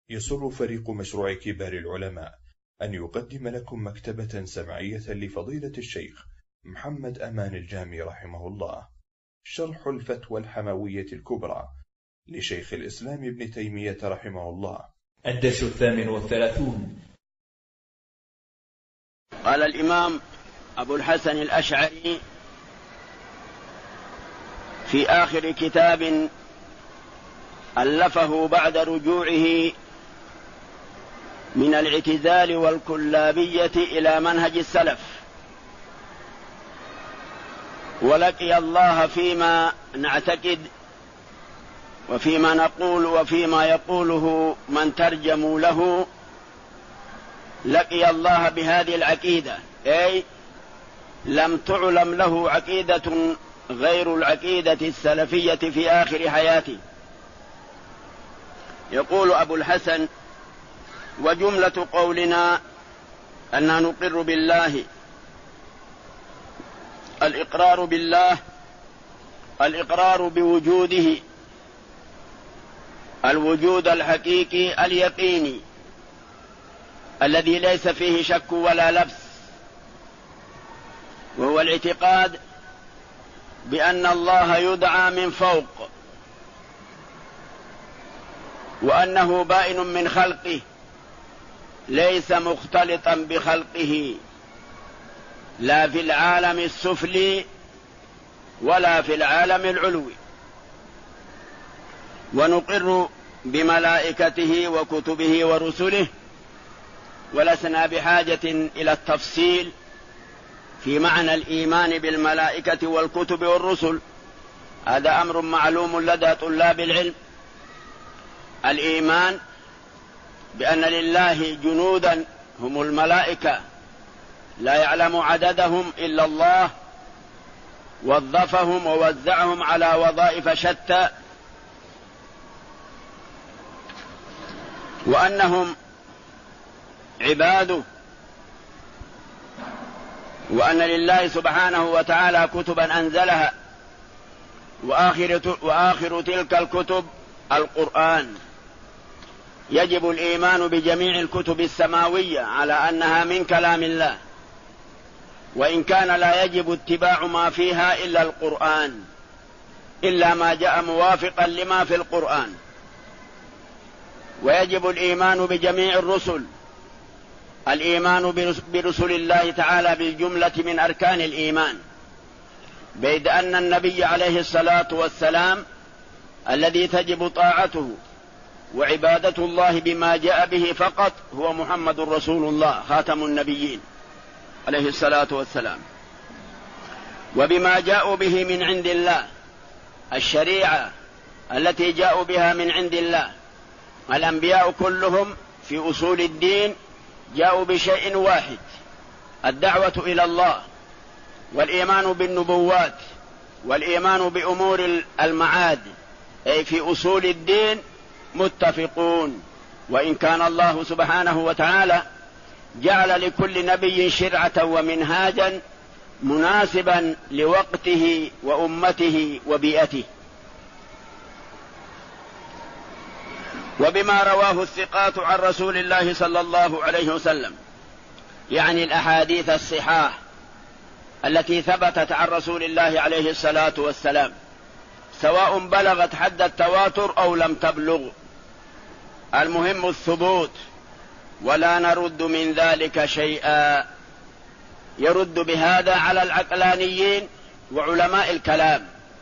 يسر فريق مشروع كبار العلماء أن يقدم لكم مكتبة سمعية لفضيلة الشيخ محمد أمان الجامي رحمه الله، شرح الفتوى الحموية الكبرى لشيخ الإسلام ابن تيمية رحمه الله. الدرس 38. قال الإمام أبو الحسن الأشعري في آخر كتاب ألفه بعد رجوعه من الاعتزال والكلابية إلى منهج السلف: ولقي الله فيما نعتقد وفيما نقول وفيما يقوله من ترجموا له، لقي الله بهذه العقيدة، أي لم تعلم له عقيدة غير العقيدة السلفية في آخر حياته. يقول أبو الحسن: وجملة قولنا أننا نقر بالله، الإقرار بالله، الإقرار بوجوده، الوجود الحقيقي اليقيني الذي ليس فيه شك ولا لبس، وهو الاعتقاد بأن الله يدعى من فوق، وأنه بائن من خلقه ليس مختلطا بخلقه، لا في العالم السفلي ولا في العالم العلوي. ونقر بملائكته وكتبه ورسله، ولسنا بحاجة إلى التفصيل في معنى الإيمان بالملائكة والكتب والرسل، هذا أمر معلوم لدى طلاب العلم. الإيمان بأن لله جنودا هم الملائكة لا يعلم عددهم إلا الله، وظفهم ووزعهم على وظائف شتى، وأنهم عباده، وأن لله سبحانه وتعالى كتبا أنزلها، وآخر تلك الكتب القرآن. يجب الإيمان بجميع الكتب السماوية على أنها من كلام الله، وإن كان لا يجب اتباع ما فيها إلا القرآن، إلا ما جاء موافقا لما في القرآن. ويجب الإيمان بجميع الرسل، الإيمان برسل الله تعالى بالجملة من أركان الإيمان، بيد أن النبي عليه الصلاة والسلام الذي تجب طاعته وعبادة الله بما جاء به فقط هو محمد رسول الله خاتم النبيين عليه الصلاة والسلام، وبما جاءوا به من عند الله، الشريعة التي جاءوا بها من عند الله. الأنبياء كلهم في أصول الدين جاءوا بشيء واحد: الدعوة إلى الله، والإيمان بالنبوات، والإيمان بأمور المعاد، أي في أصول الدين متفقون. وإن كان الله سبحانه وتعالى جعل لكل نبي شرعة ومنهاجا مناسبا لوقته وأمته وبيئته. وبما رواه الثقات عن رسول الله صلى الله عليه وسلم، يعني الأحاديث الصحاح التي ثبتت عن رسول الله عليه الصلاة والسلام، سواء بلغت حد التواتر أو لم تبلغ، المهم الثبوت، ولا نرد من ذلك شيئا. يرد بهذا على العقلانيين وعلماء الكلام،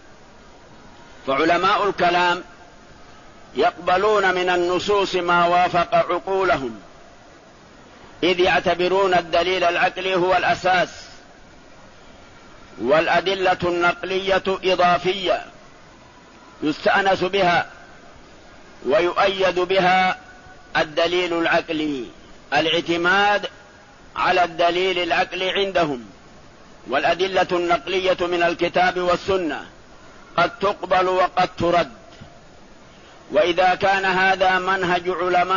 فعلماء الكلام يقبلون من النصوص ما وافق عقولهم، إذ يعتبرون الدليل العقلي هو الأساس، والأدلة النقلية إضافية يستأنس بها ويؤيد بها الدليل العقلي، الاعتماد على الدليل العقلي عندهم. والأدلة النقلية من الكتاب والسنة قد تقبل وقد ترد. وإذا كان هذا منهج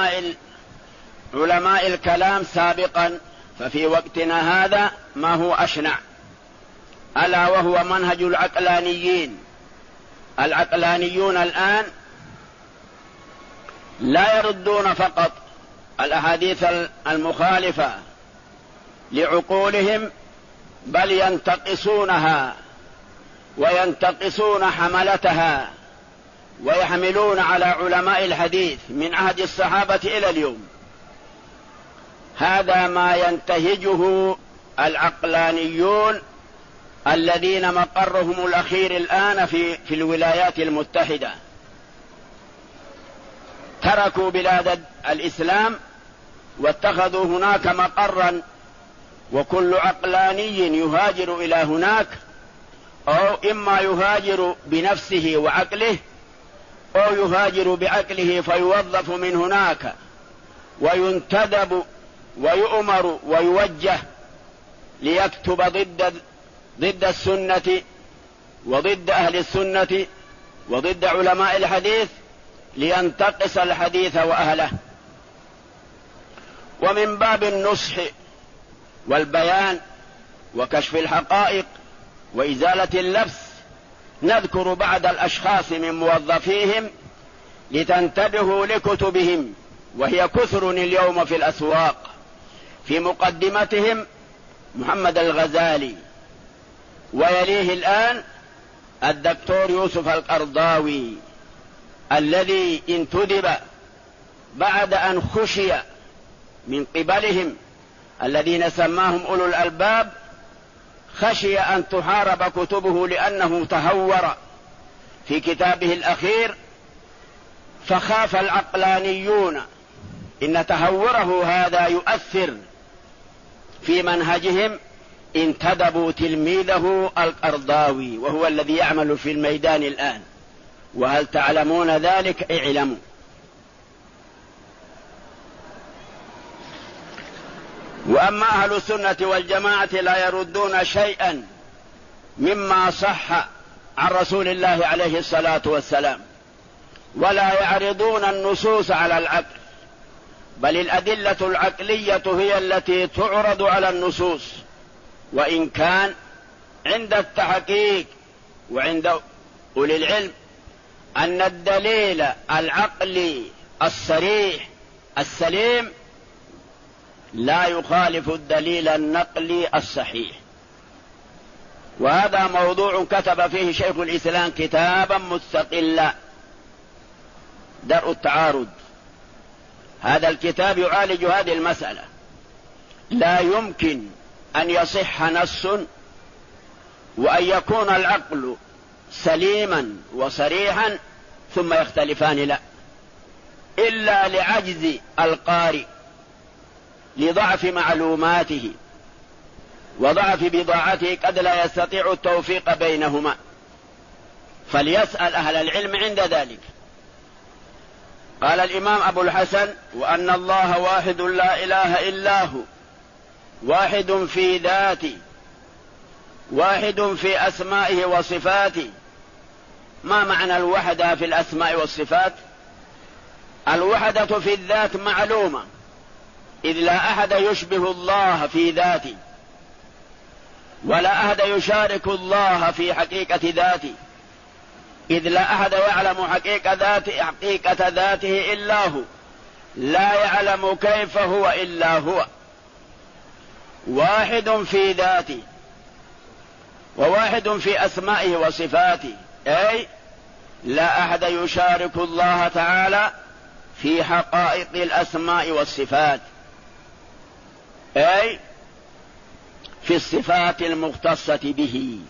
علماء الكلام سابقا، ففي وقتنا هذا ما هو أشنع، ألا وهو منهج العقلانيين. العقلانيون الآن لا يردون فقط الأحاديث المخالفة لعقولهم، بل ينتقصونها وينتقصون حملتها، ويحملون على علماء الحديث من عهد الصحابة إلى اليوم. هذا ما ينتهجه العقلانيون الذين مقرهم الأخير الآن في الولايات المتحدة. تركوا بلاد الإسلام واتخذوا هناك مقرا، وكل عقلاني يهاجر إلى هناك، أو إما يهاجر بنفسه وعقله، أو يهاجر بعقله فيوظف من هناك وينتدب ويؤمر ويوجه ليكتب ضد السنة وضد أهل السنة وضد علماء الحديث، لينتقص الحديث وأهله. ومن باب النصح والبيان وكشف الحقائق وإزالة اللبس نذكر بعض الأشخاص من موظفيهم لتنتبهوا لكتبهم، وهي كثر اليوم في الأسواق. في مقدمتهم محمد الغزالي، ويليه الآن الدكتور يوسف القرضاوي الذي انتدب بعد أن خشي من قبلهم الذين سماهم أولو الألباب، خشي أن تحارب كتبه لأنه تهور في كتابه الأخير، فخاف العقلانيون إن تهوره هذا يؤثر في منهجهم، انتدبوا تلميذه القرضاوي وهو الذي يعمل في الميدان الآن. وهل تعلمون ذلك؟ اعلموا. وأما أهل السنة والجماعة لا يردون شيئا مما صح عن رسول الله عليه الصلاة والسلام، ولا يعرضون النصوص على العقل، بل الأدلة العقلية هي التي تعرض على النصوص. وإن كان عند التحقيق وعند أولي العلم أن الدليل العقلي الصريح السليم لا يخالف الدليل النقلي الصحيح. وهذا موضوع كتب فيه شيخ الإسلام كتابا مستقلا، درء التعارض. هذا الكتاب يعالج هذه المسألة. لا يمكن أن يصح نص وأن يكون العقل سليما وصريحا ثم يختلفان، لا، إلا لعجز القارئ، لضعف معلوماته وضعف بضاعته، قد لا يستطيع التوفيق بينهما، فليسأل أهل العلم عند ذلك. قال الإمام أبو الحسن: وأن الله واحد لا إله إلا هو، واحد في ذاته، واحد في أسمائه وصفاته. ما معنى الوحدة في الأسماء والصفات؟ الوحدة في الذات معلومة، إذ لا أحد يشبه الله في ذاته، ولا أحد يشارك الله في حقيقة ذاته، إذ لا أحد يعلم حقيقة ذاته إلا هو، لا يعلم كيف هو إلا هو. واحد في ذاته وواحد في أسمائه وصفاته، أي لا أحد يشارك الله تعالى في حقائق الأسماء والصفات، أي في الصفات المختصة به.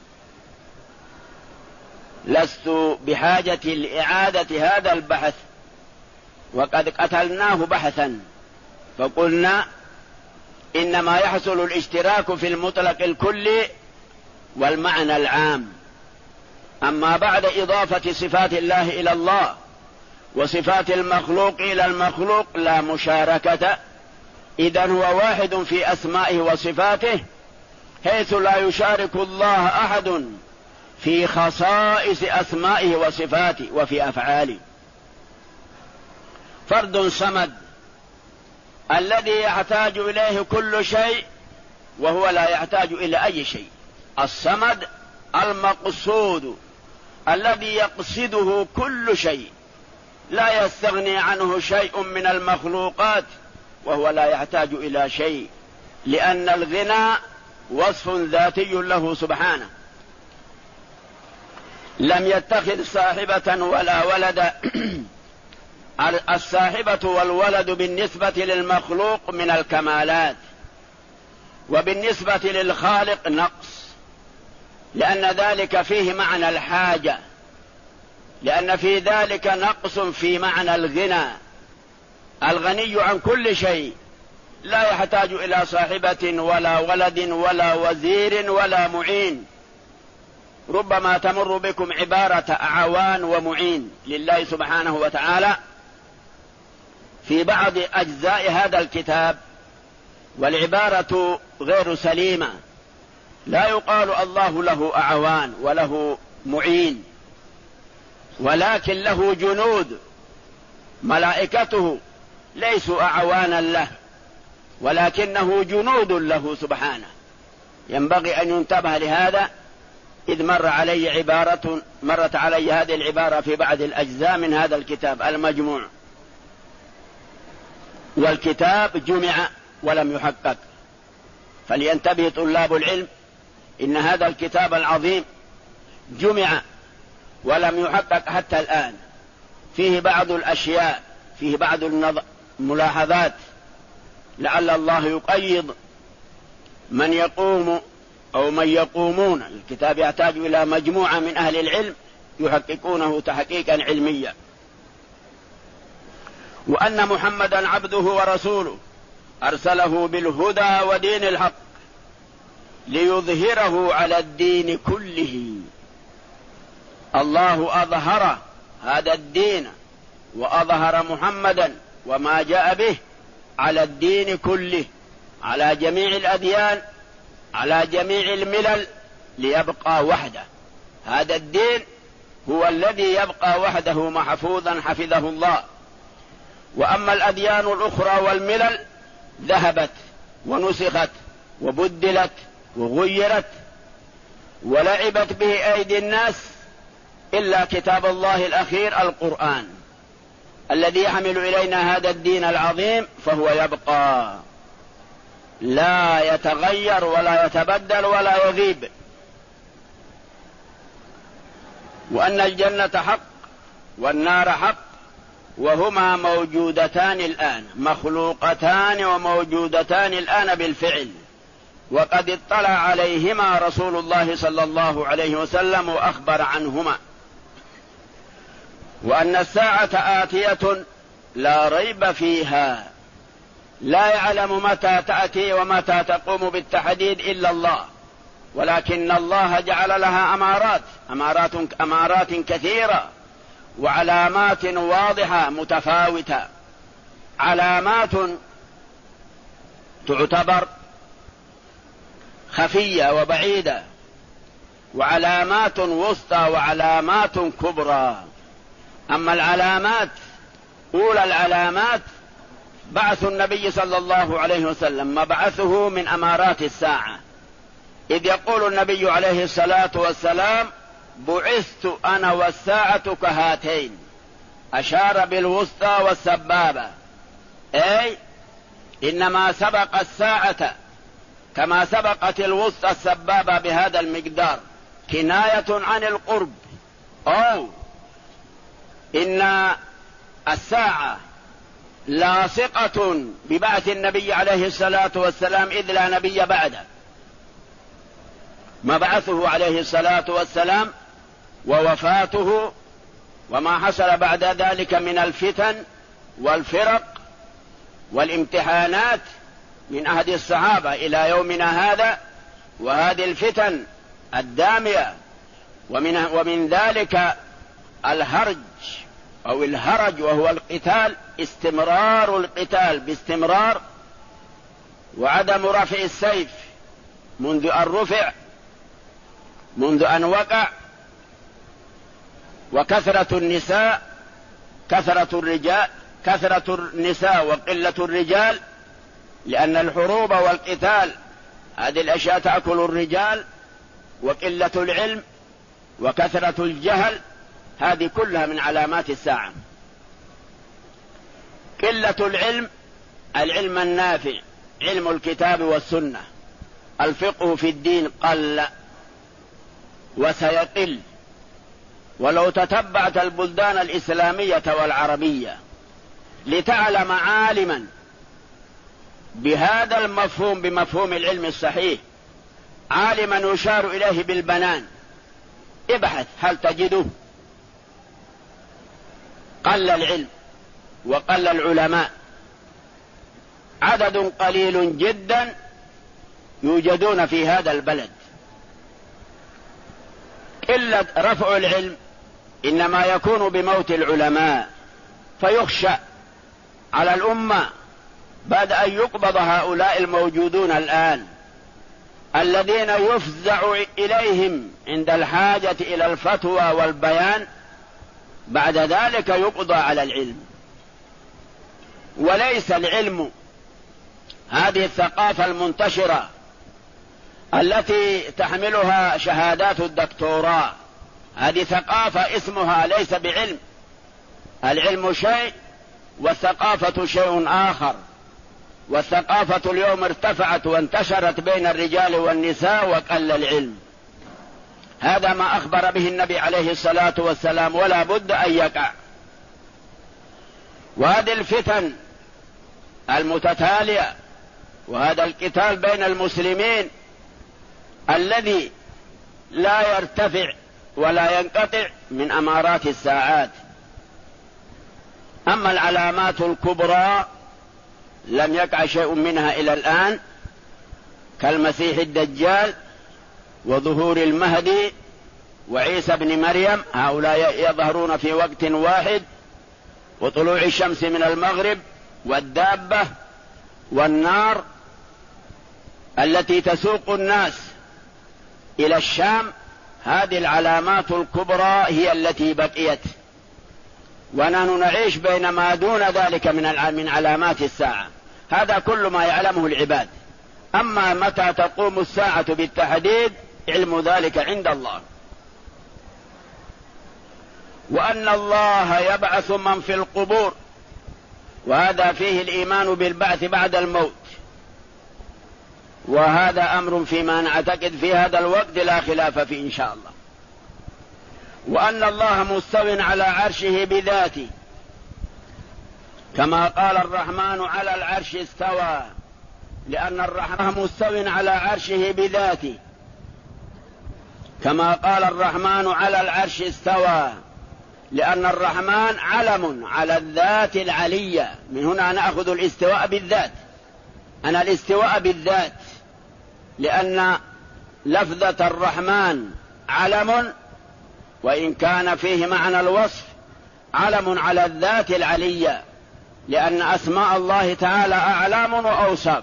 لست بحاجة لإعادة هذا البحث، وقد قتلناه بحثا، فقلنا إنما يحصل الاشتراك في المطلق الكلي والمعنى العام. أما بعد إضافة صفات الله إلى الله وصفات المخلوق إلى المخلوق لا مشاركة، إذن هو واحد في أسمائه وصفاته، حيث لا يشارك الله أحد في خصائص أسمائه وصفاته وفي أفعاله. فرد صمد الذي يحتاج إليه كل شيء وهو لا يحتاج إلى أي شيء. الصمد المقصود الذي يقصده كل شيء، لا يستغني عنه شيء من المخلوقات، وهو لا يحتاج إلى شيء، لأن الغنى وصف ذاتي له سبحانه. لم يتخذ صاحبة ولا ولدا. الصاحبة والولد بالنسبة للمخلوق من الكمالات، وبالنسبة للخالق نقص، لأن ذلك فيه معنى الحاجة، لأن في ذلك نقص في معنى الغنى. الغني عن كل شيء لا يحتاج إلى صاحبة ولا ولد ولا وزير ولا معين. ربما تمر بكم عبارة أعوان ومعين لله سبحانه وتعالى في بعض أجزاء هذا الكتاب، والعبارة غير سليمة. لا يقال الله له أعوان وله معين، ولكن له جنود، ملائكته ليسوا أعوانا له، ولكنه جنود له سبحانه. ينبغي أن ينتبه لهذا، إذ مرت علي هذه العبارة في بعض الأجزاء من هذا الكتاب المجموع. والكتاب جمع ولم يحقق، فلينتبه طلاب العلم، إن هذا الكتاب العظيم جمع ولم يحقق حتى الآن. فيه بعض الأشياء، فيه بعض الملاحظات، لعل الله يقيض من يقوم أو من يقومون. الكتاب يحتاج إلى مجموعة من أهل العلم يحققونه تحقيقا علميا. وأن محمدا عبده ورسوله أرسله بالهدى ودين الحق ليظهره على الدين كله. الله أظهر هذا الدين وأظهر محمدا وما جاء به على الدين كله، على جميع الأديان، على جميع الملل، ليبقى وحده. هذا الدين هو الذي يبقى وحده محفوظا حفظه الله. وأما الأديان الأخرى والملل ذهبت ونسخت وبدلت وغيرت ولعبت به أيدي الناس، إلا كتاب الله الأخير القرآن الذي يحمل إلينا هذا الدين العظيم، فهو يبقى لا يتغير ولا يتبدل ولا يغيب. وأن الجنة حق والنار حق، وهما موجودتان الآن، مخلوقتان وموجودتان الآن بالفعل، وقد اطلع عليهما رسول الله صلى الله عليه وسلم وأخبر عنهما. وأن الساعة آتية لا ريب فيها، لا يعلم متى تأتي ومتى تقوم بالتحديد إلا الله، ولكن الله جعل لها أمارات كثيرة وعلامات واضحة متفاوتة. علامات تعتبر خفية وبعيدة، وعلامات وسطى، وعلامات كبرى. أما العلامات، أولى العلامات بعث النبي صلى الله عليه وسلم، مبعثه من أمارات الساعة، إذ يقول النبي عليه الصلاة والسلام: بعثت أنا والساعة كهاتين، أشار بالوسطى والسبابة، أي إنما سبق الساعة كما سبقت الوسطى السبابة بهذا المقدار، كناية عن القرب، أو إن الساعة لاصقة ببعث النبي عليه الصلاة والسلام، إذ لا نبي بعده. مبعثه عليه الصلاة والسلام ووفاته وما حصل بعد ذلك من الفتن والفرق والامتحانات من عهد الصحابة إلى يومنا هذا، وهذه الفتن الدامية، ومن ذلك الهرج أو الهرج، وهو القتال، استمرار القتال باستمرار، وعدم رفع السيف منذ أن رفع، منذ أن وقع، وكثرة النساء، كثرة النساء وقلة الرجال، لأن الحروب والقتال هذه الأشياء تأكل الرجال، وقلة العلم وكثرة الجهل، هذه كلها من علامات الساعة. قلة العلم، العلم النافع، علم الكتاب والسنة، الفقه في الدين قل وسيقل. ولو تتبعت البلدان الإسلامية والعربية لتعلم عالما بهذا المفهوم، بمفهوم العلم الصحيح، عالما يشار إليه بالبنان، ابحث هل تجده؟ قل العلم وقل العلماء، عدد قليل جدا يوجدون في هذا البلد. قلة رفع العلم إنما يكون بموت العلماء، فيخشى على الأمة بعد أن يقبض هؤلاء الموجودون الآن الذين يفزع إليهم عند الحاجة إلى الفتوى والبيان، بعد ذلك يقضى على العلم. وليس العلم هذه الثقافة المنتشرة التي تحملها شهادات الدكتوراه، هذه ثقافة اسمها ليس بعلم. العلم شيء والثقافة شيء آخر. والثقافة اليوم ارتفعت وانتشرت بين الرجال والنساء وقل العلم. هذا ما أخبر به النبي عليه الصلاة والسلام، ولا بد أن يقع. وهذه الفتن المتتالية وهذا القتال بين المسلمين الذي لا يرتفع ولا ينقطع من أمارات الساعات. أما العلامات الكبرى لم يقع شيء منها إلى الآن، كالمسيح الدجال وظهور المهدي وعيسى بن مريم، هؤلاء يظهرون في وقت واحد، وطلوع الشمس من المغرب، والدابة، والنار التي تسوق الناس إلى الشام. هذه العلامات الكبرى هي التي بقيت، ونحن نعيش بين ما دون ذلك من علامات الساعة. هذا كل ما يعلمه العباد. أما متى تقوم الساعة بالتحديد علم ذلك عند الله. وأن الله يبعث من في القبور، وهذا فيه الإيمان بالبعث بعد الموت، وهذا أمر فيما نعتقد في هذا الوقت لا خلاف فيه إن شاء الله. وأن الله مستو على عرشه بذاته، كما قال الرحمن على العرش استوى، لأن الرحمن مستو على عرشه بذاته، كما قال الرحمن على العرش استوى، لأن الرحمن علم على الذات العلية. من هنا نأخذ الاستواء بالذات، أنا الاستواء بالذات، لأن لفظة الرحمن علم، وإن كان فيه معنى الوصف، علم على الذات العلية، لأن أسماء الله تعالى أعلام وأوصاف.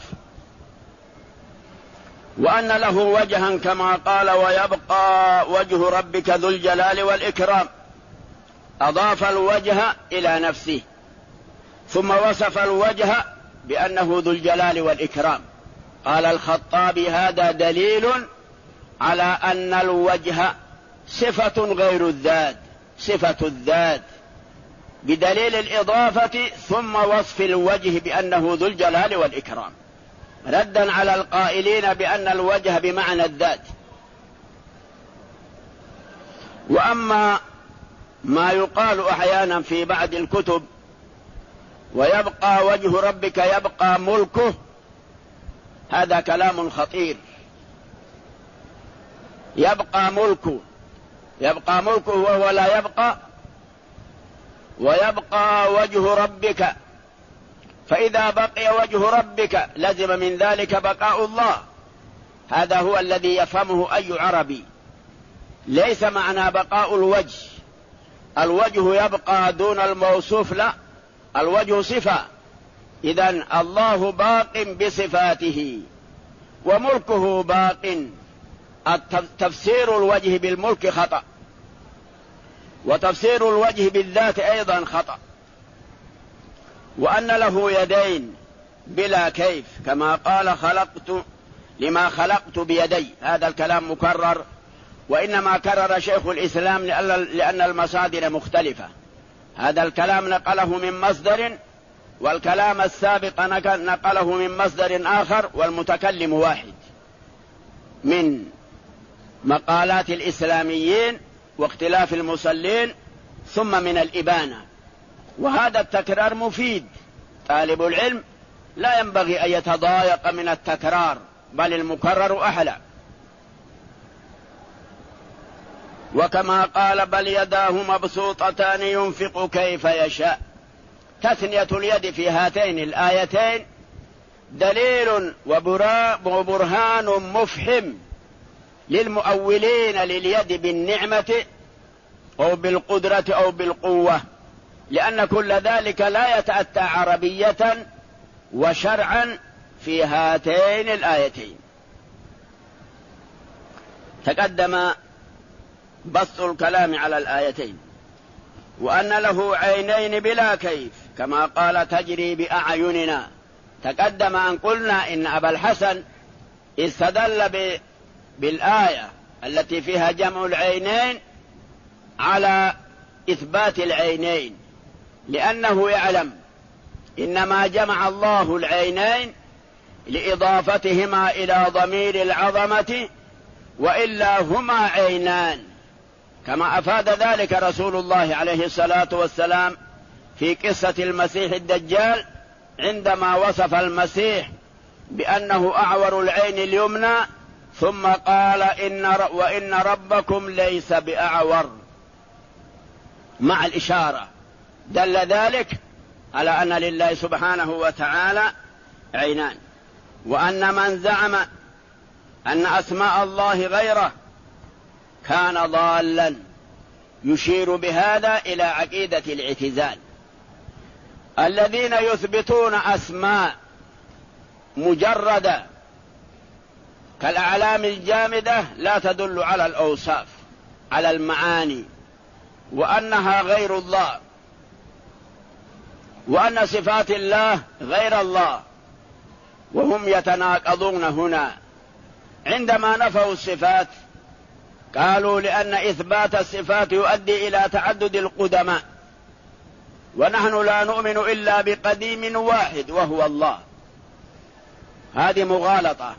وأن له وجها كما قال ويبقى وجه ربك ذو الجلال والإكرام، أضاف الوجه إلى نفسه، ثم وصف الوجه بأنه ذو الجلال والإكرام. قال الخطابي هذا دليل على أن الوجه صفة غير الذات، صفة الذات بدليل الإضافة ثم وصف الوجه بأنه ذو الجلال والإكرام، ردا على القائلين بأن الوجه بمعنى الذات. وأما ما يقال أحيانا في بعض الكتب ويبقى وجه ربك يبقى ملكه، هذا كلام خطير. يبقى ملكه، يبقى ملكه وهو لا يبقى، ويبقى وجه ربك، فإذا بقي وجه ربك لزم من ذلك بقاء الله. هذا هو الذي يفهمه أي عربي. ليس معنى بقاء الوجه الوجه يبقى دون الموصوف، لا، الوجه صفة، إذن الله باق بصفاته وملكه باق. تفسير الوجه بالملك خطأ، وتفسير الوجه بالذات أيضا خطأ. وأن له يدين بلا كيف، كما قال لما خلقت بيدي، هذا الكلام مكرر، وإنما كرر شيخ الإسلام لأن المصادر مختلفة. هذا الكلام نقله من مصدر والكلام السابق نقله من مصدر آخر والمتكلم واحد من مقالات الإسلاميين واختلاف المصلين ثم من الإبانة. وهذا التكرار مفيد، طالب العلم لا ينبغي أن يتضايق من التكرار، بل المكرر أحلى. وكما قال بل يداه مبسوطتان ينفق كيف يشاء، تثنية اليد في هاتين الآيتين دليل وبرهان مفحم للمؤولين لليد بالنعمة أو بالقدرة أو بالقوة، لأن كل ذلك لا يتأتى عربية وشرعا في هاتين الآيتين. تقدم بسط الكلام على الآيتين، وأن له عينين بلا كيف كما قال تجري بأعيننا. تقدم أن قلنا إن أبا الحسن استدل بالآية التي فيها جمع العينين على إثبات العينين، لأنه يعلم إنما جمع الله العينين لإضافتهما إلى ضمير العظمة، وإلا هما عينان، كما أفاد ذلك رسول الله عليه الصلاة والسلام في قصة المسيح الدجال عندما وصف المسيح بأنه أعور العين اليمنى، ثم قال وإن ربكم ليس بأعور، مع الإشارة دل ذلك على أن لله سبحانه وتعالى عينان. وأن من زعم أن أسماء الله غيره كان ضالا، يشير بهذا إلى عقيدة الاعتزال. الذين يثبتون أسماء مجردة كالأعلام الجامدة لا تدل على الأوصاف، على المعاني، وأنها غير الله، وأن صفات الله غير الله، وهم يتناقضون هنا. عندما نفوا الصفات قالوا لأن إثبات الصفات يؤدي إلى تعدد القدماء، ونحن لا نؤمن إلا بقديم واحد وهو الله. هذه مغالطة.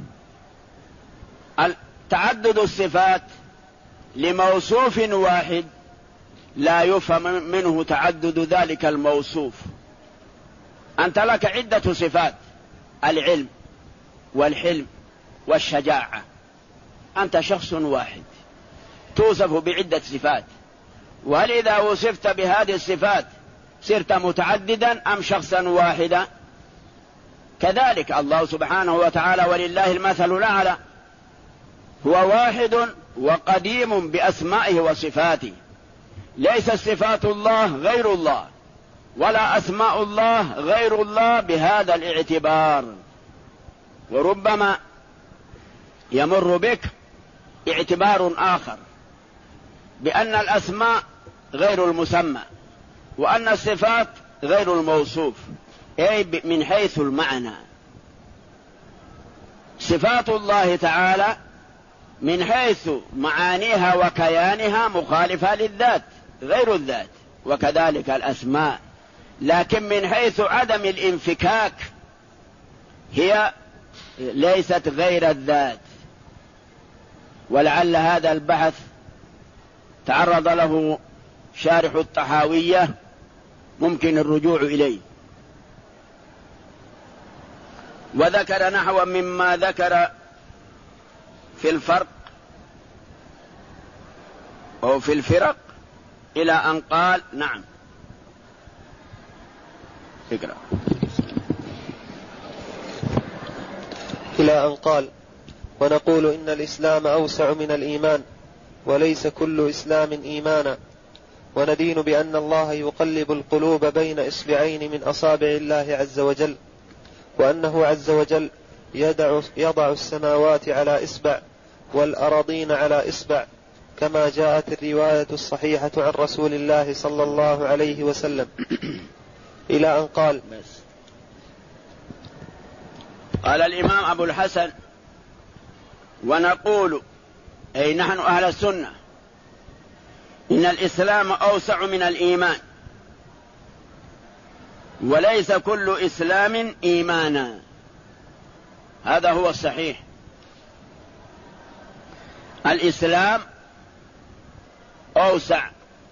تعدد الصفات لموصوف واحد لا يفهم منه تعدد ذلك الموصوف. أنت لك عدة صفات: العلم والحلم والشجاعة، أنت شخص واحد توصف بعدة صفات، وهل إذا وصفت بهذه الصفات صرت متعددا أم شخصا واحدا؟ كذلك الله سبحانه وتعالى ولله المثل الأعلى، هو واحد وقديم بأسمائه وصفاته، ليس صفات الله غير الله ولا أسماء الله غير الله بهذا الاعتبار. وربما يمر بك اعتبار آخر بأن الأسماء غير المسمى وأن الصفات غير الموصوف، أي من حيث المعنى. صفات الله تعالى من حيث معانيها وكيانها مخالفة للذات غير الذات، وكذلك الأسماء، لكن من حيث عدم الانفكاك هي ليست غير الذات. ولعل هذا البحث تعرض له شارح الطحاوية، ممكن الرجوع إليه. وذكر نحو مما ذكر في الفرق أو في الفرق إلى أن قال نعم. اقرأ. إلى أن قال: ونقول إن الإسلام أوسع من الإيمان، وليس كل إسلام إيمانا، وندين بأن الله يقلب القلوب بين إصبعين من أصابع الله عز وجل، وأنه عز وجل يضع السماوات على إصبع والأراضين على إصبع، كما جاءت الرواية الصحيحة عن رسول الله صلى الله عليه وسلم، إلى أن قال. قال الإمام أبو الحسن: ونقول، أي نحن أهل السنة، إن الإسلام أوسع من الإيمان، وليس كل إسلام إيمانا. هذا هو الصحيح. الإسلام أوسع،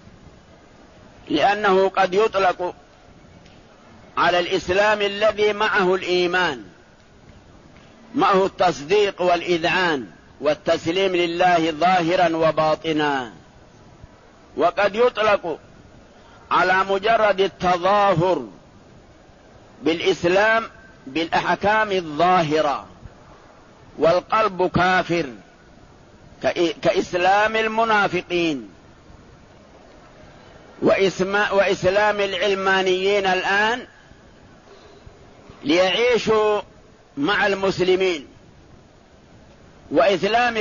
لأنه قد يطلق على الإسلام الذي معه الإيمان، معه التصديق والإذعان والتسليم لله ظاهرا وباطنا، وقد يطلق على مجرد التظاهر بالإسلام بالأحكام الظاهرة والقلب كافر، كإسلام المنافقين وإسلام العلمانيين الآن ليعيشوا مع المسلمين، وإسلام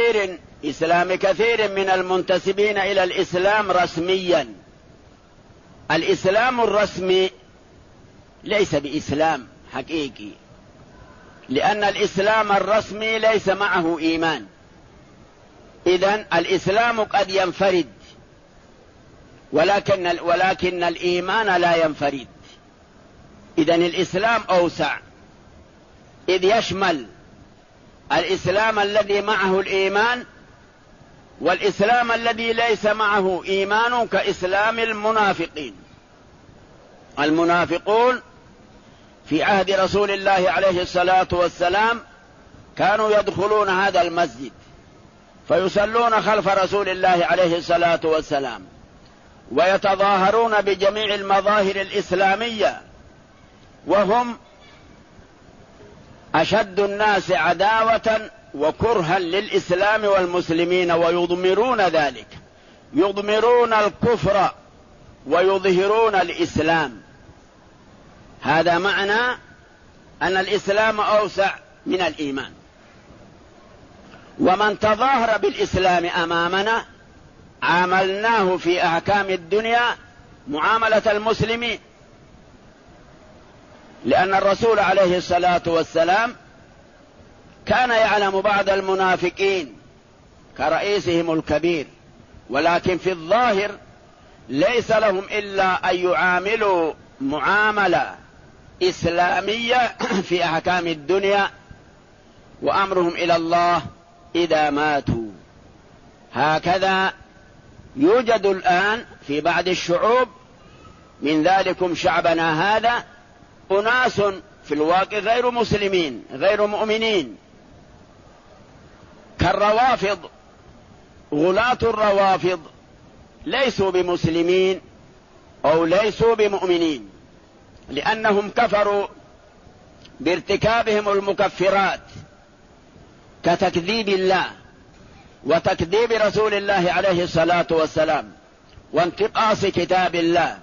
كثير من المنتسبين إلى الإسلام رسميا. الإسلام الرسمي ليس بإسلام حقيقي، لأن الإسلام الرسمي ليس معه إيمان. إذن الإسلام قد ينفرد، ولكن الإيمان لا ينفرد. إذن الإسلام أوسع، إذ يشمل الإسلام الذي معه الإيمان والإسلام الذي ليس معه إيمان، كإسلام المنافقين. المنافقون في عهد رسول الله عليه الصلاة والسلام كانوا يدخلون هذا المسجد فيصلون خلف رسول الله عليه الصلاة والسلام، ويتظاهرون بجميع المظاهر الإسلامية، وهم أشد الناس عداوة وكرها للإسلام والمسلمين، ويضمرون ذلك، يضمرون الكفر ويظهرون الإسلام. هذا معنى أن الإسلام أوسع من الإيمان. ومن تظاهر بالإسلام أمامنا عاملناه في أحكام الدنيا معاملة المسلمين، لأن الرسول عليه الصلاة والسلام كان يعلم بعض المنافقين كرئيسهم الكبير، ولكن في الظاهر ليس لهم إلا أن يعاملوا معاملة إسلامية في أحكام الدنيا، وأمرهم إلى الله إذا ماتوا. هكذا يوجد الآن في بعض الشعوب، من ذلكم شعبنا هذا، أناس في الواقع غير مسلمين غير مؤمنين كالروافض. غلاة الروافض ليسوا بمسلمين أو ليسوا بمؤمنين، لأنهم كفروا بارتكابهم المكفرات كتكذيب الله وتكذيب رسول الله عليه الصلاة والسلام وانتقاص كتاب الله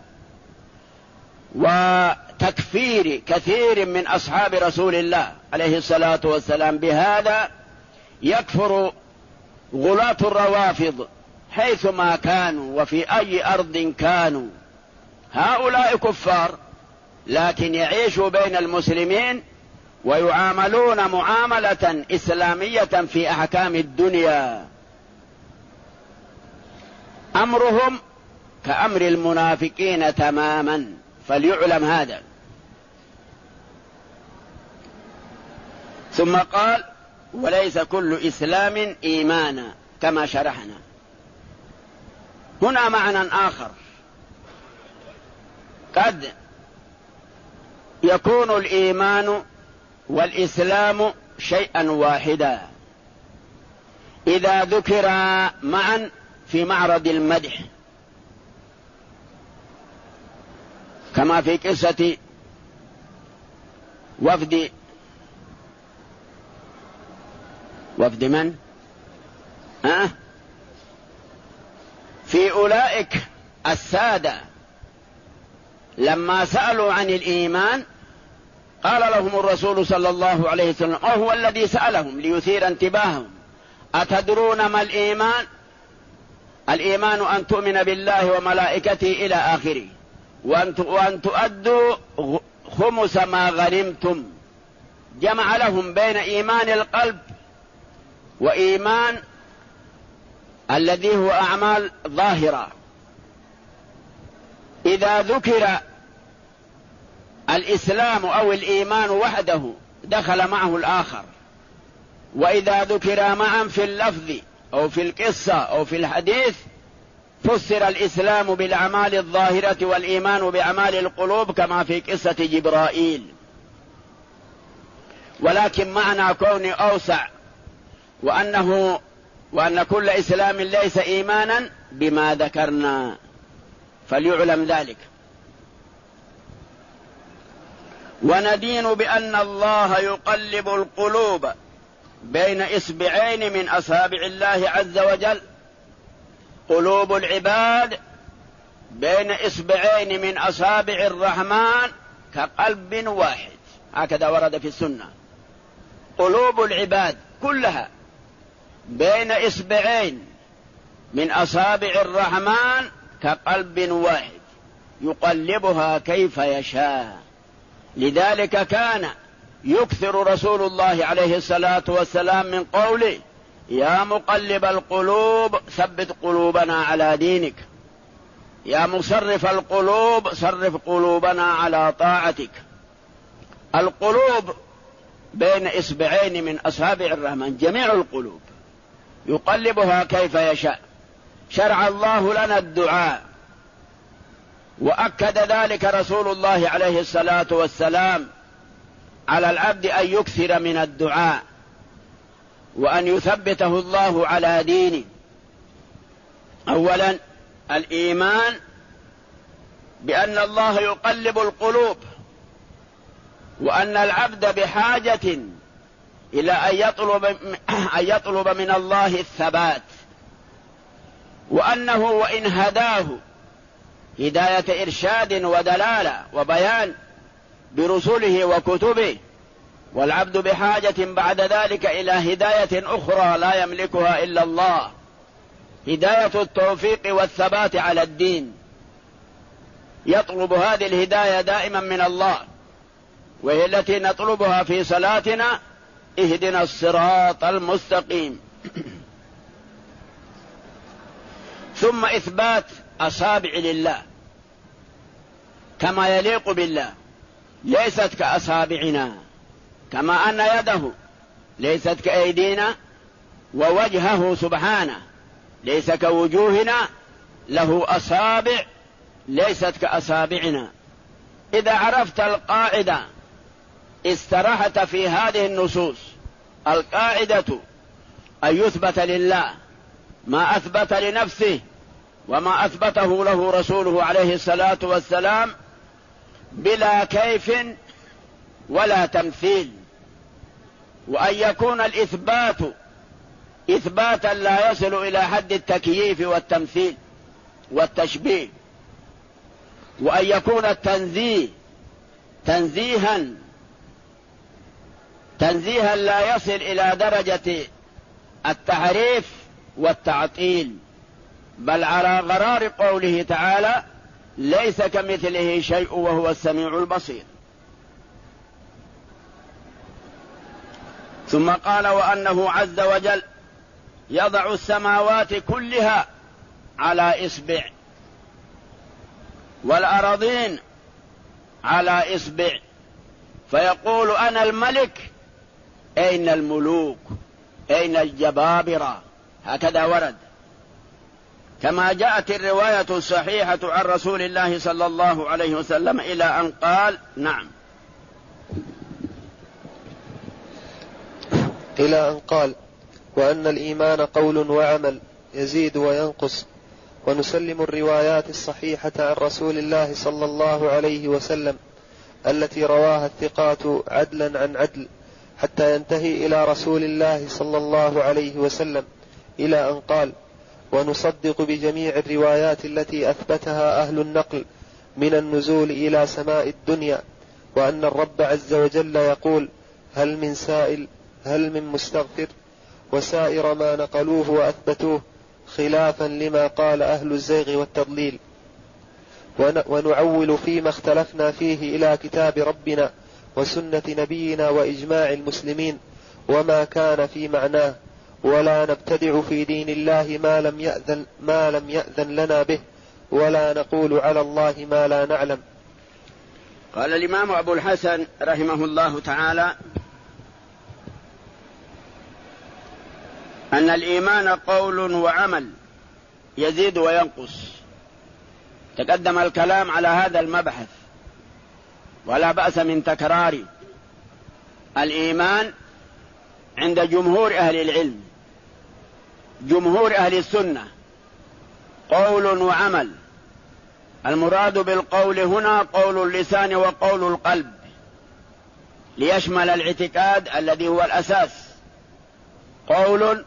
وتكفير كثير من أصحاب رسول الله عليه الصلاة والسلام. بهذا يكفر غلاة الروافض حيثما كانوا وفي أي أرض كانوا. هؤلاء كفار، لكن يعيشوا بين المسلمين ويعاملون معاملة إسلامية في أحكام الدنيا. أمرهم كأمر المنافقين تماما، فليعلم هذا. ثم قال: وليس كل إسلام إيمانا، كما شرحنا. هنا معنى آخر، قد يكون الإيمان والإسلام شيئا واحدا إذا ذكرا معا في معرض المدح، كما في قصة وفد من؟ في أولئك السادة لما سألوا عن الإيمان قال لهم الرسول صلى الله عليه وسلم، وهو الذي سألهم ليثير انتباههم: أتدرون ما الإيمان؟ الإيمان أن تؤمن بالله وملائكته إلى آخره، وأن تؤدوا خمس ما غنمتم. جمع لهم بين إيمان القلب وإيمان الذي هو أعمال ظاهرة. إذا ذكر الإسلام أو الإيمان وحده دخل معه الآخر، وإذا ذكر معا في اللفظ أو في القصة أو في الحديث فسر الإسلام بالأعمال الظاهرة والإيمان بأعمال القلوب كما في قصة جبرائيل. ولكن معنى كونه أوسع وأن كل إسلام ليس إيمانا بما ذكرنا، فليعلم ذلك. وندين بأن الله يقلب القلوب بين إصبعين من أصابع الله عز وجل. قلوب العباد بين إصبعين من أصابع الرحمن كقلب واحد، هكذا ورد في السنة. قلوب العباد كلها بين إصبعين من أصابع الرحمن كقلب واحد يقلبها كيف يشاء. لذلك كان يكثر رسول الله عليه الصلاة والسلام من قوله: يا مقلب القلوب ثبت قلوبنا على دينك، يا مصرف القلوب صرف قلوبنا على طاعتك. القلوب بين إصبعين من أصابع الرحمن، جميع القلوب يقلبها كيف يشاء. شرع الله لنا الدعاء، وأكد ذلك رسول الله عليه الصلاة والسلام على العبد أن يكثر من الدعاء وأن يثبته الله على دينه. أولا الإيمان بأن الله يقلب القلوب، وأن العبد بحاجة إلى أن يطلب من الله الثبات، وأنه وإن هداه هداية إرشاد ودلالة وبيان برسله وكتبه، والعبد بحاجة بعد ذلك إلى هداية أخرى لا يملكها إلا الله، هداية التوفيق والثبات على الدين. يطلب هذه الهداية دائما من الله، وهي التي نطلبها في صلاتنا: اهدنا الصراط المستقيم. ثم إثبات أصابع لله كما يليق بالله، ليست كأصابعنا، كما أن يده ليست كأيدينا، ووجهه سبحانه ليس كوجوهنا، له أصابع ليست كأصابعنا. إذا عرفت القاعدة استرحت في هذه النصوص. القاعدة أن يثبت لله ما أثبت لنفسه وما أثبته له رسوله عليه الصلاة والسلام بلا كيف ولا تمثيل، وأن يكون الإثبات إثباتا لا يصل إلى حد التكييف والتمثيل والتشبيه، وأن يكون التنزيه تنزيها لا يصل إلى درجة التحريف والتعطيل، بل على غرار قوله تعالى: ليس كمثله شيء وهو السميع البصير. ثم قال: وأنه عز وجل يضع السماوات كلها على إصبع، والأراضين على إصبع، فيقول: أنا الملك، أين الملوك، أين الجبابرة؟ هكذا ورد، كما جاءت الرواية الصحيحة عن رسول الله صلى الله عليه وسلم إلى أن قال: نعم، إلى أن قال: وأن الإيمان قول وعمل يزيد وينقص. ونسلم الروايات الصحيحة عن رسول الله صلى الله عليه وسلم التي رواها الثقات عدلا عن عدل، حتى ينتهي إلى رسول الله صلى الله عليه وسلم إلى أن قال: ونصدق بجميع الروايات التي أثبتها أهل النقل من النزول إلى سماء الدنيا، وأن الرب عز وجل يقول: هل من سائل، هل من مستغفر، وسائر ما نقلوه وأثبتوه خلافا لما قال أهل الزيغ والتضليل. ونعول فيما اختلفنا فيه إلى كتاب ربنا وسنة نبينا وإجماع المسلمين وما كان في معناه، ولا نبتدع في دين الله ما لم يأذن لنا به، ولا نقول على الله ما لا نعلم. قال الإمام أبو الحسن رحمه الله تعالى: أن الإيمان قول وعمل يزيد وينقص. تقدم الكلام على هذا المبحث ولا بأس من تكراره. الإيمان عند جمهور أهل العلم، جمهور أهل السنة، قول وعمل. المراد بالقول هنا قول اللسان وقول القلب، ليشمل الاعتقاد الذي هو الأساس. قول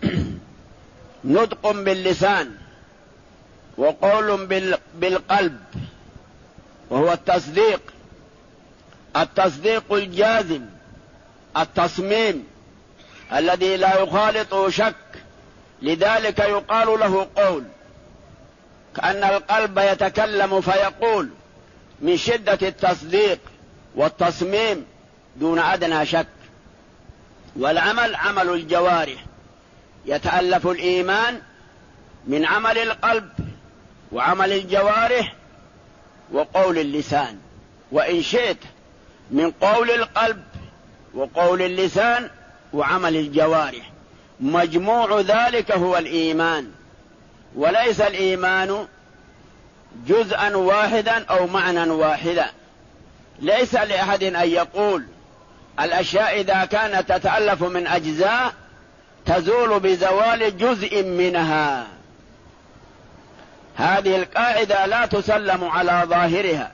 نطق باللسان، وقول بالقلب وهو التصديق، التصديق الجازم، التصميم الذي لا يخالطه شك، لذلك يقال له قول، كأن القلب يتكلم فيقول من شدة التصديق والتصميم دون أدنى شك. والعمل عمل الجوارح، يتألف الإيمان من عمل القلب وعمل الجوارح وقول اللسان، وإن شئت من قول القلب وقول اللسان وعمل الجوارح. مجموع ذلك هو الإيمان، وليس الإيمان جزءا واحدا أو معنى واحدا. ليس لأحد أن يقول الأشياء إذا كانت تتألف من أجزاء تزول بزوال جزء منها. هذه القاعدة لا تسلم على ظاهرها.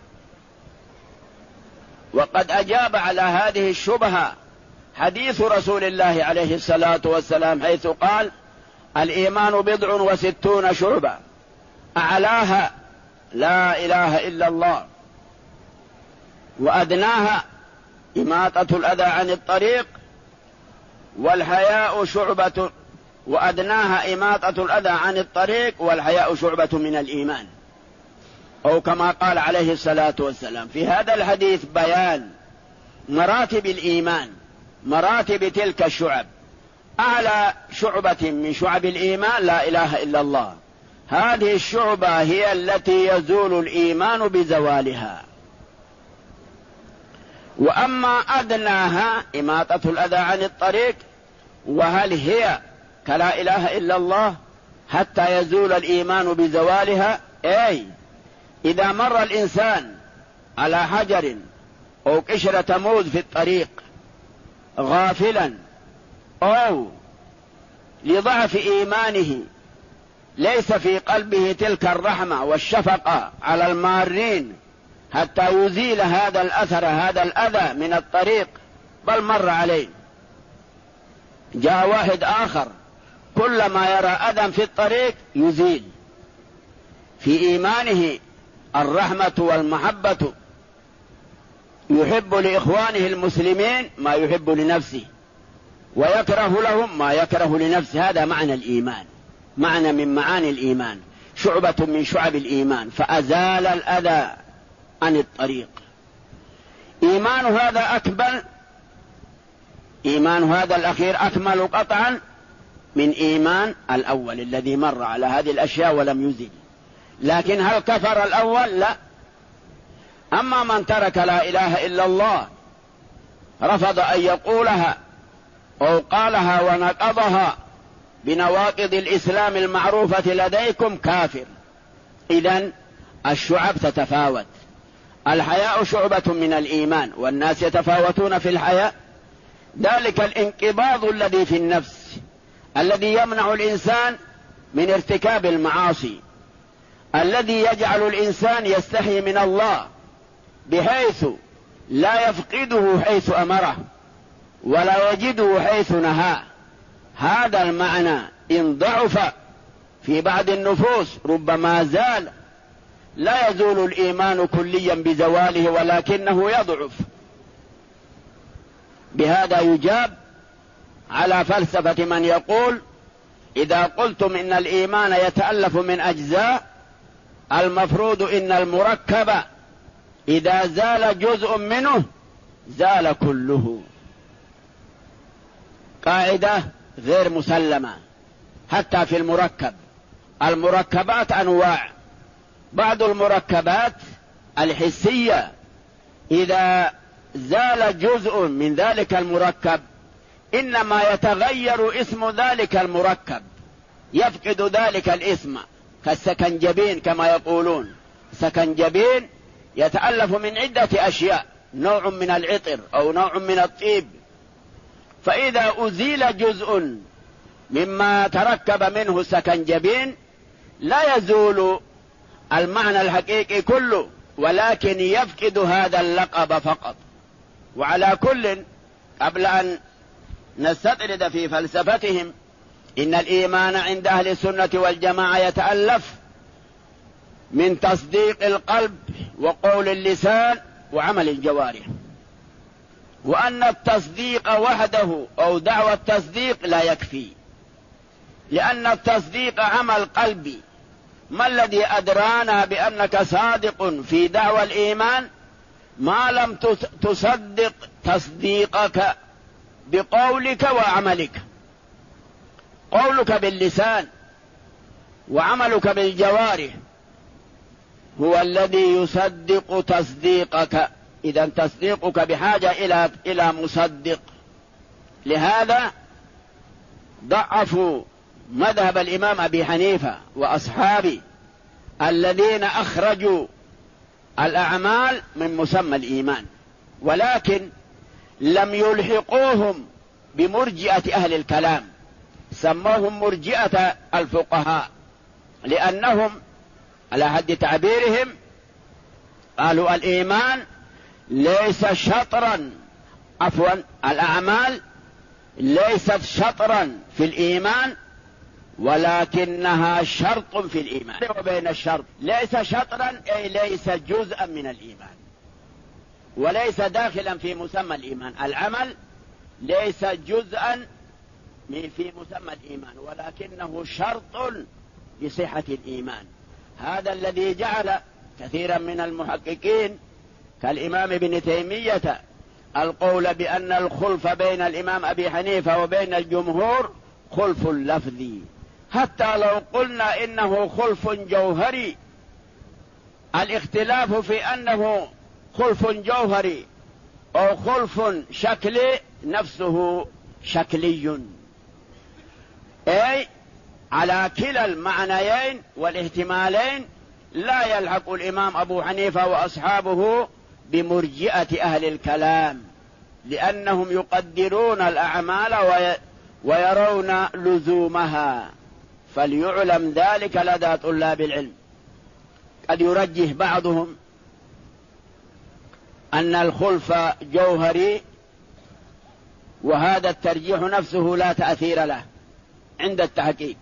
وقد أجاب على هذه الشبهة حديث رسول الله عليه الصلاة والسلام، حيث قال: الإيمان 69 شعبة، أعلاها لا إله إلا الله، وأدناها إماطة الأذى عن الطريق، والحياء شعبة، وأدناها إماطة الأذى عن الطريق، والحياء شعبة من الإيمان، أو كما قال عليه الصلاة والسلام. في هذا الحديث بيان مراتب الإيمان، مراتب تلك الشعب. أعلى شعبة من شعب الإيمان لا إله إلا الله، هذه الشعبة هي التي يزول الإيمان بزوالها. وأما أدناها إماطة الأذى عن الطريق، وهل هي كلا إله إلا الله حتى يزول الإيمان بزوالها؟ أي إذا مر الإنسان على حجر أو قشرة موز في الطريق غافلا، أو لضعف إيمانه ليس في قلبه تلك الرحمة والشفقة على المارين حتى يزيل هذا الأثر، هذا الأذى من الطريق، بل مر عليه. جاء واحد آخر كلما يرى أذى في الطريق يزيل. في إيمانه الرحمة والمحبة، يحب لإخوانه المسلمين ما يحب لنفسه، ويكره لهم ما يكره لنفسه. هذا معنى الإيمان، معنى من معاني الإيمان، شعبة من شعب الإيمان، فأزال الأذى عن الطريق. إيمان هذا أكمل، إيمان هذا الأخير أكمل قطعا من إيمان الأول الذي مر على هذه الأشياء ولم يزل. لكن هل كفر الأول؟ لا. أما من ترك لا إله إلا الله، رفض أن يقولها أو قالها ونقضها بنواقض الإسلام المعروفة لديكم، كافر. إذن الشعب تتفاوت. الحياء شعبة من الإيمان، والناس يتفاوتون في الحياء. ذلك الانقباض الذي في النفس الذي يمنع الإنسان من ارتكاب المعاصي، الذي يجعل الإنسان يستحي من الله بحيث لا يفقده حيث أمره ولا يجده حيث نهاه. هذا المعنى إن ضعف في بعض النفوس ربما زال. لا يزول الإيمان كليا بزواله، ولكنه يضعف. بهذا يجاب على فلسفة من يقول إذا قلتم إن الإيمان يتألف من أجزاء، المفروض إن المركب إذا زال جزء منه زال كله. قاعدة غير مسلمة حتى في المركب. المركبات أنواع، بعض المركبات الحسية إذا زال جزء من ذلك المركب إنما يتغير اسم ذلك المركب، يفقد ذلك الاسم، كالسكنجبين كما يقولون. سكنجبين يتألف من عدة أشياء، نوع من العطر أو نوع من الطيب، فإذا أزيل جزء مما تركب منه السكنجبين لا يزول المعنى الحقيقي كله، ولكن يفقد هذا اللقب فقط. وعلى كل، قبل أن نستطرد في فلسفتهم، إن الإيمان عند أهل السنة والجماعة يتألف من تصديق القلب وقول اللسان وعمل الجوارح، وأن التصديق وحده أو دعوى التصديق لا يكفي، لأن التصديق عمل قلبي. ما الذي أدرانا بأنك صادق في دعوى الإيمان ما لم تصدق تصديقك بقولك وعملك؟ قولك باللسان وعملك بالجوارح هو الذي يصدق تصديقك. إذا تصديقك بحاجة إلى مصدق. لهذا ضعفوا مذهب الإمام أبي حنيفة وأصحابه الذين أخرجوا الأعمال من مسمى الإيمان، ولكن لم يلحقوهم بمرجئة أهل الكلام، سموهم مرجئة الفقهاء، لأنهم على حد تعبيرهم قالوا الإيمان ليس شطرا، عفوا الأعمال ليست شطرا في الإيمان ولكنها شرط في الإيمان. وبين الشرط ليس شطرا أي ليس جزءا من الإيمان وليس داخلا في مسمى الإيمان. العمل ليس جزءا في مسمى الإيمان ولكنه شرط لصحة الإيمان. هذا الذي جعل كثيرا من المحققين كالإمام ابن تيمية القول بأن الخلف بين الإمام أبي حنيفة وبين الجمهور خلف لفظي، حتى لو قلنا إنه خلف جوهري، الاختلاف في أنه خلف جوهري أو خلف شكلي نفسه شكلي، أي على كلا المعنيين والاحتمالين لا يلحق الإمام أبو حنيفة وأصحابه بمرجئة أهل الكلام، لأنهم يقدرون الأعمال ويرون لزومها. فليعلم ذلك لدى طلاب العلم. قد يرجح بعضهم أن الخلف جوهري، وهذا الترجيح نفسه لا تأثير له عند التحقيق.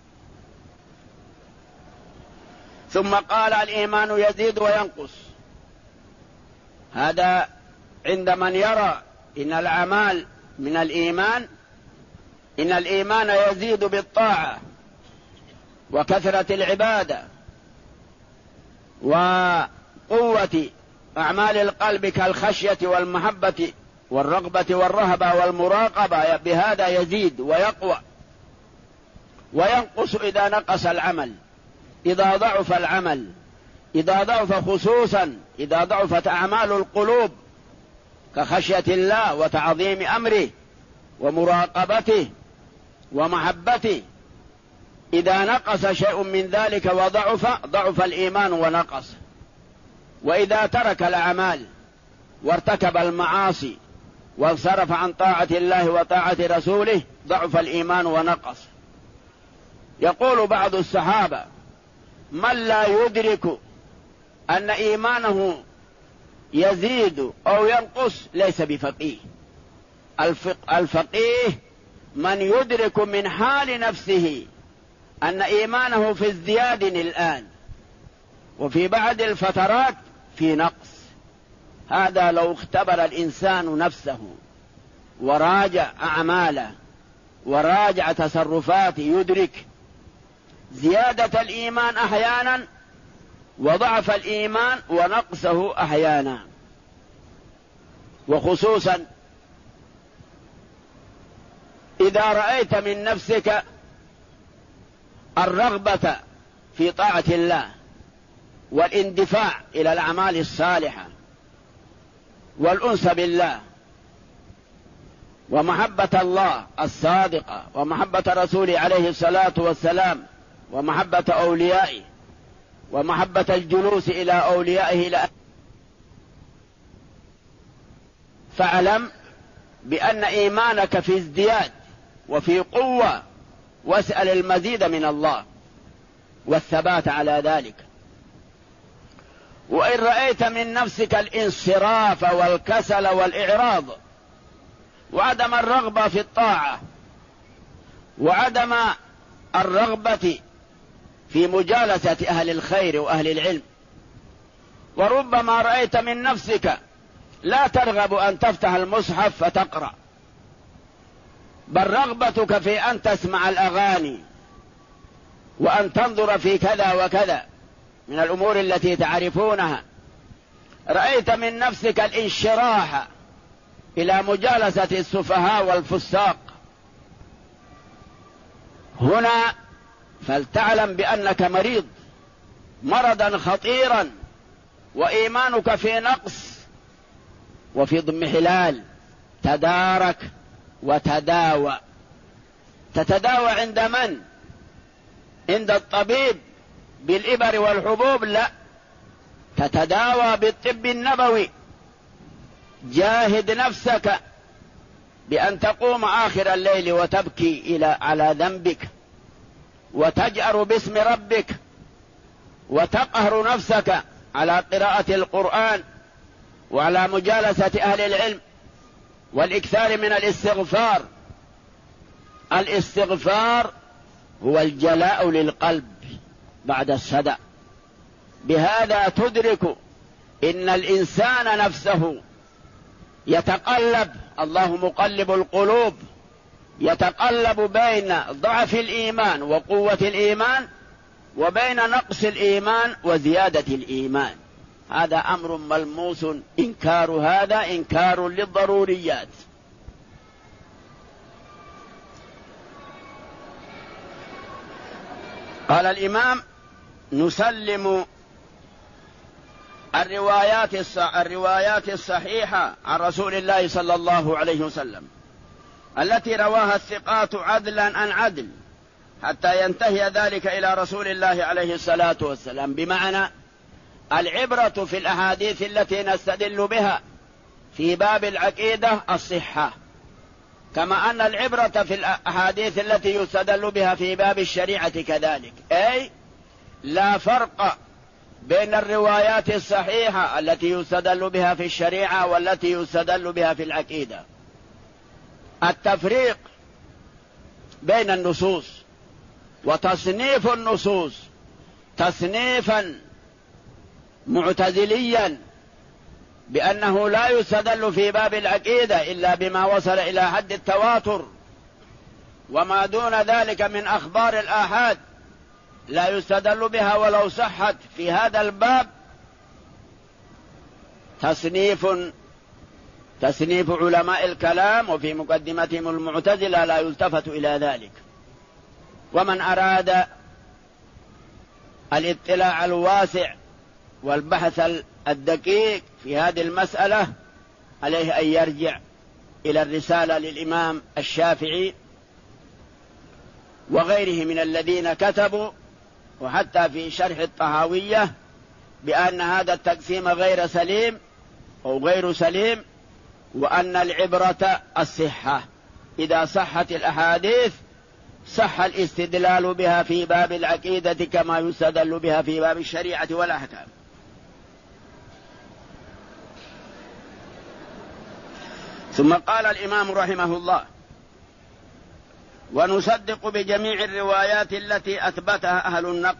ثم قال الإيمان يزيد وينقص. هذا عند من يرى إن الأعمال من الإيمان، إن الإيمان يزيد بالطاعة وكثرة العبادة وقوة أعمال القلب كالخشية والمحبة والرغبة والرهبة والمراقبة، بهذا يزيد ويقوى. وينقص إذا نقص العمل، إذا ضعف العمل، إذا ضعف، خصوصا إذا ضعفت أعمال القلوب كخشية الله وتعظيم أمره ومراقبته ومحبته. إذا نقص شيء من ذلك ضعف الإيمان ونقص. وإذا ترك الأعمال وارتكب المعاصي وانصرف عن طاعة الله وطاعة رسوله ضعف الإيمان ونقص. يقول بعض الصحابة: من لا يدرك أن إيمانه يزيد أو ينقص ليس بفقيه. الفقيه من يدرك من حال نفسه أن إيمانه في ازدياد الآن وفي بعض الفترات في نقص. هذا لو اختبر الإنسان نفسه وراجع أعماله وراجع تصرفاته يدرك زيادة الإيمان أحيانا وضعف الإيمان ونقصه أحيانا. وخصوصا إذا رأيت من نفسك الرغبة في طاعة الله والاندفاع إلى الأعمال الصالحة والأنس بالله ومحبة الله الصادقة ومحبة رسوله عليه الصلاة والسلام ومحبة أوليائه ومحبة الجلوس إلى أوليائه فاعلم بأن إيمانك في ازدياد وفي قوة، واسأل المزيد من الله والثبات على ذلك. وإن رأيت من نفسك الانصراف والكسل والإعراض وعدم الرغبة في الطاعة وعدم الرغبة في مجالسة أهل الخير وأهل العلم، وربما رأيت من نفسك لا ترغب أن تفتح المصحف فتقرأ، بل رغبتك في أن تسمع الأغاني وأن تنظر في كذا وكذا من الأمور التي تعرفونها، رأيت من نفسك الانشراح إلى مجالسة السفهاء والفساق، هنا فلتعلم بأنك مريض مرضا خطيرا، وإيمانك في نقص وفي اضمحلال. تدارك وتداوى. تتداوى عند من؟ عند الطبيب بالإبر والحبوب؟ لا، تتداوى بالطب النبوي. جاهد نفسك بأن تقوم آخر الليل وتبكي على ذنبك وتجأر باسم ربك وتقهر نفسك على قراءة القرآن وعلى مجالسة أهل العلم والإكثار من الاستغفار. الاستغفار هو الجلاء للقلب بعد الصدأ. بهذا تدرك إن الإنسان نفسه يتقلب، الله مقلب القلوب، يتقلب بين ضعف الإيمان وقوة الإيمان وبين نقص الإيمان وزيادة الإيمان. هذا أمر ملموس، إنكار هذا إنكار للضروريات. قال الإمام: نسلم الروايات الصحيحة عن رسول الله صلى الله عليه وسلم التي رواها الثقات عدلا عن عدل حتى ينتهي ذلك إلى رسول الله عليه الصلاة والسلام. بمعنى العبرة في الأحاديث التي نستدل بها في باب العقيدة الصحة، كما أن العبرة في الأحاديث التي يستدل بها في باب الشريعة كذلك. أي لا فرق بين الروايات الصحيحة التي يستدل بها في الشريعة والتي يستدل بها في العقيدة. التفريق بين النصوص وتصنيف النصوص تصنيفا معتزليا بأنه لا يستدل في باب العقيدة إلا بما وصل إلى حد التواتر، وما دون ذلك من أخبار الآحاد لا يستدل بها ولو صحت. في هذا الباب تصنيف علماء الكلام، وفي مقدمتهم المعتزلة لا يلتفت إلى ذلك. ومن أراد الاطلاع الواسع والبحث الدقيق في هذه المسألة عليه أن يرجع إلى الرسالة للإمام الشافعي وغيره من الذين كتبوا، وحتى في شرح الطهاوية، بأن هذا التقسيم غير سليم أو غير سليم، وأن العبرة الصحة. إذا صحت الأحاديث صح الاستدلال بها في باب العقيدة كما يستدل بها في باب الشريعة والأحكام. ثم قال الإمام رحمه الله: ونصدق بجميع الروايات التي أثبتها أهل النقل،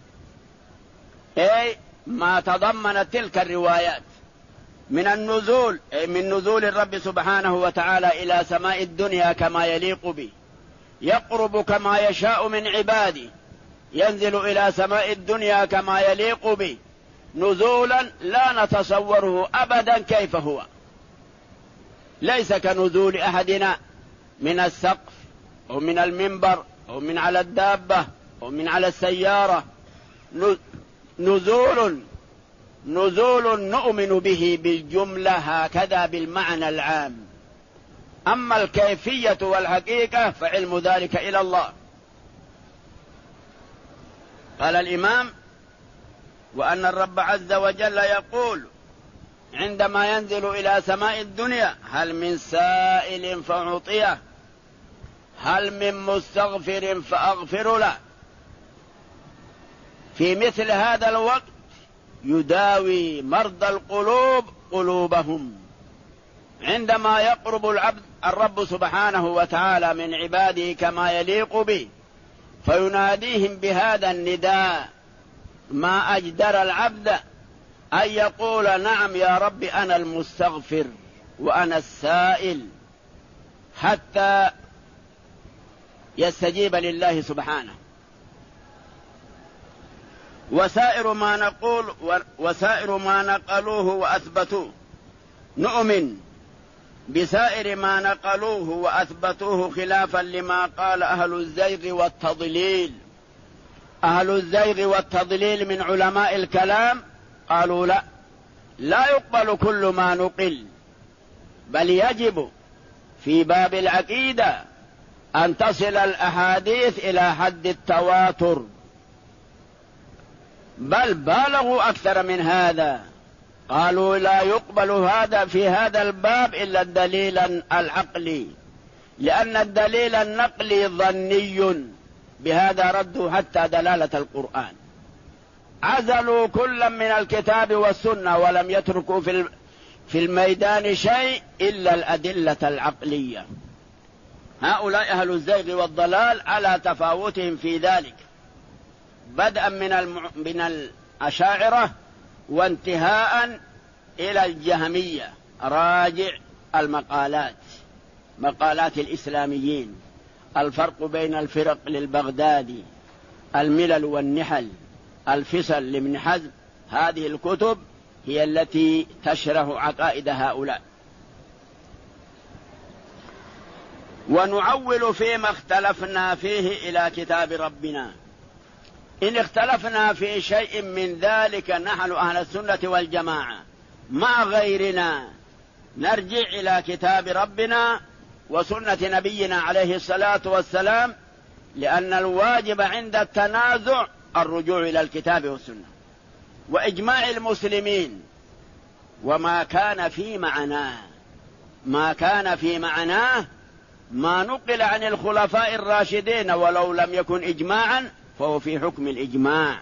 أي ما تضمنت تلك الروايات من النزول، أي من نزول الرب سبحانه وتعالى إلى سماء الدنيا كما يليق به، يقرب كما يشاء من عباده، ينزل إلى سماء الدنيا كما يليق به نزولا لا نتصوره أبدا كيف هو، ليس كنزول أحدنا من السقف أو من المنبر أو من على الدابة أو من على السيارة، نزول نؤمن به بالجملة هكذا بالمعنى العام، أما الكيفية والحقيقة فعلم ذلك إلى الله. قال الإمام: وأن الرب عز وجل يقول عندما ينزل إلى سماء الدنيا: هل من سائل فأعطيه، هل من مستغفر فأغفر له. في مثل هذا الوقت يداوي مرضى القلوب قلوبهم. عندما يقرب الرب سبحانه وتعالى من عباده كما يليق به فيناديهم بهذا النداء، ما أجدر العبد أن يقول: نعم يا رب أنا المستغفر وأنا السائل، حتى يستجيب لله سبحانه. وسائر ما نقلوه وأثبتوه، نؤمن بسائر ما نقلوه وأثبتوه خلافا لما قال أهل الزيغ والتضليل. أهل الزيغ والتضليل من علماء الكلام قالوا لا يقبل كل ما نقل، بل يجب في باب العقيدة أن تصل الأحاديث إلى حد التواتر، بل بالغوا أكثر من هذا، قالوا لا يقبل هذا في هذا الباب إلا الدليل العقلي، لأن الدليل النقلي ظني، بهذا ردوا حتى دلالة القرآن. عزلوا كلا من الكتاب والسنة ولم يتركوا في الميدان شيء إلا الأدلة العقلية. هؤلاء أهل الزيغ والضلال على تفاوتهم في ذلك، بدءا من الأشاعرة وانتهاء إلى الجهمية. راجع مقالات الإسلاميين، الفرق بين الفرق للبغدادي، الملل والنحل، الفصل لابن حزم. هذه الكتب هي التي تشرح عقائد هؤلاء. ونعول فيما اختلفنا فيه إلى كتاب ربنا. إن اختلفنا في شيء من ذلك نحن أهل السنة والجماعة مع غيرنا نرجع إلى كتاب ربنا وسنة نبينا عليه الصلاة والسلام، لأن الواجب عند التنازع الرجوع إلى الكتاب والسنة وإجماع المسلمين. وما كان في معناه ما نقل عن الخلفاء الراشدين ولو لم يكن إجماعا فهو في حكم الإجماع.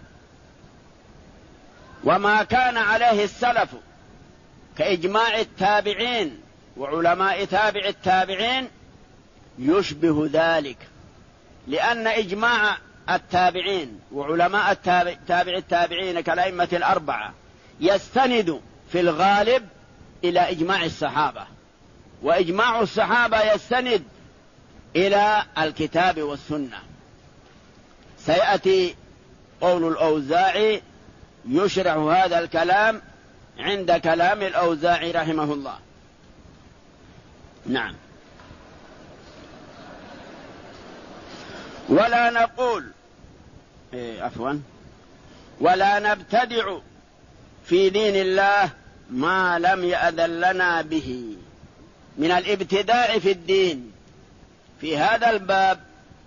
وما كان عليه السلف كإجماع التابعين وعلماء تابع التابعين يشبه ذلك، لأن إجماع التابعين وعلماء تابع التابعين كالأئمة الأربعة يستند في الغالب إلى إجماع الصحابة، وإجماع الصحابة يستند إلى الكتاب والسنة. سيأتي قول الأوزاعي يشرح هذا الكلام عند كلام الأوزاعي رحمه الله. نعم. ولا نبتدع في دين الله ما لم يأذن لنا به من الابتداع في الدين. في هذا الباب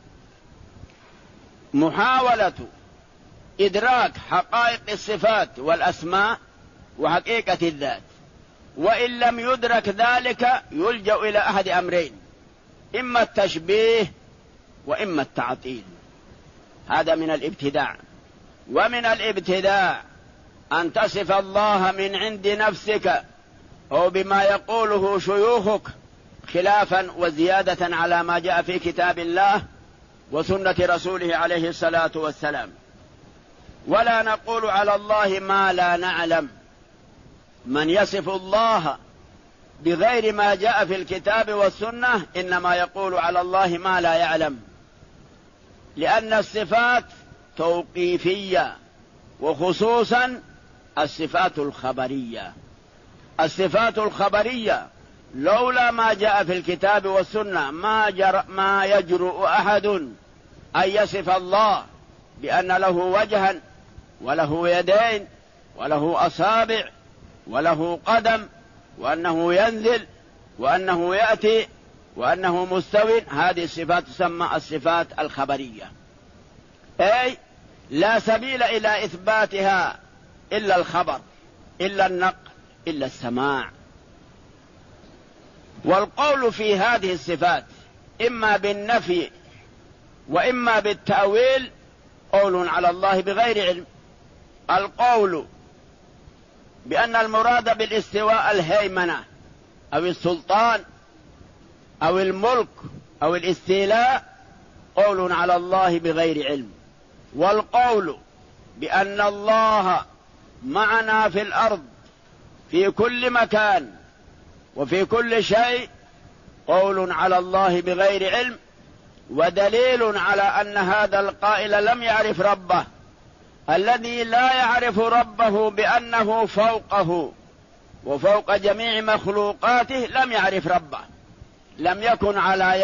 محاولة إدراك حقائق الصفات والأسماء وحقيقة الذات، وإن لم يدرك ذلك يلجأ إلى أحد أمرين: إما التشبيه وإما التعطيل. هذا من الابتداع. ومن الابتداع أن تصف الله من عند نفسك أو بما يقوله شيوخك خلافا وزيادة على ما جاء في كتاب الله وسنة رسوله عليه الصلاة والسلام. ولا نقول على الله ما لا نعلم. من يصف الله بغير ما جاء في الكتاب والسنة إنما يقول على الله ما لا يعلم، لأن الصفات توقيفية، وخصوصا الصفات الخبرية. الصفات الخبرية لولا ما جاء في الكتاب والسنة ما يجرؤ أحد أن يصف الله بأن له وجها وله يدين وله أصابع وله قدم، وأنه ينزل وأنه يأتي وأنه مستوٍ. هذه الصفات تسمى الصفات الخبرية، أي لا سبيل إلى إثباتها إلا الخبر، إلا النقل، إلا السماع. والقول في هذه الصفات إما بالنفي وإما بالتأويل قول على الله بغير علم. القول بأن المراد بالاستواء الهيمنة أو السلطان أو الملك أو الاستيلاء قول على الله بغير علم. والقول بأن الله معنا في الأرض في كل مكان وفي كل شيء قول على الله بغير علم، ودليل على أن هذا القائل لم يعرف ربه. الذي لا يعرف ربه بأنه فوقه وفوق جميع مخلوقاته لم يعرف ربه، لم يكن على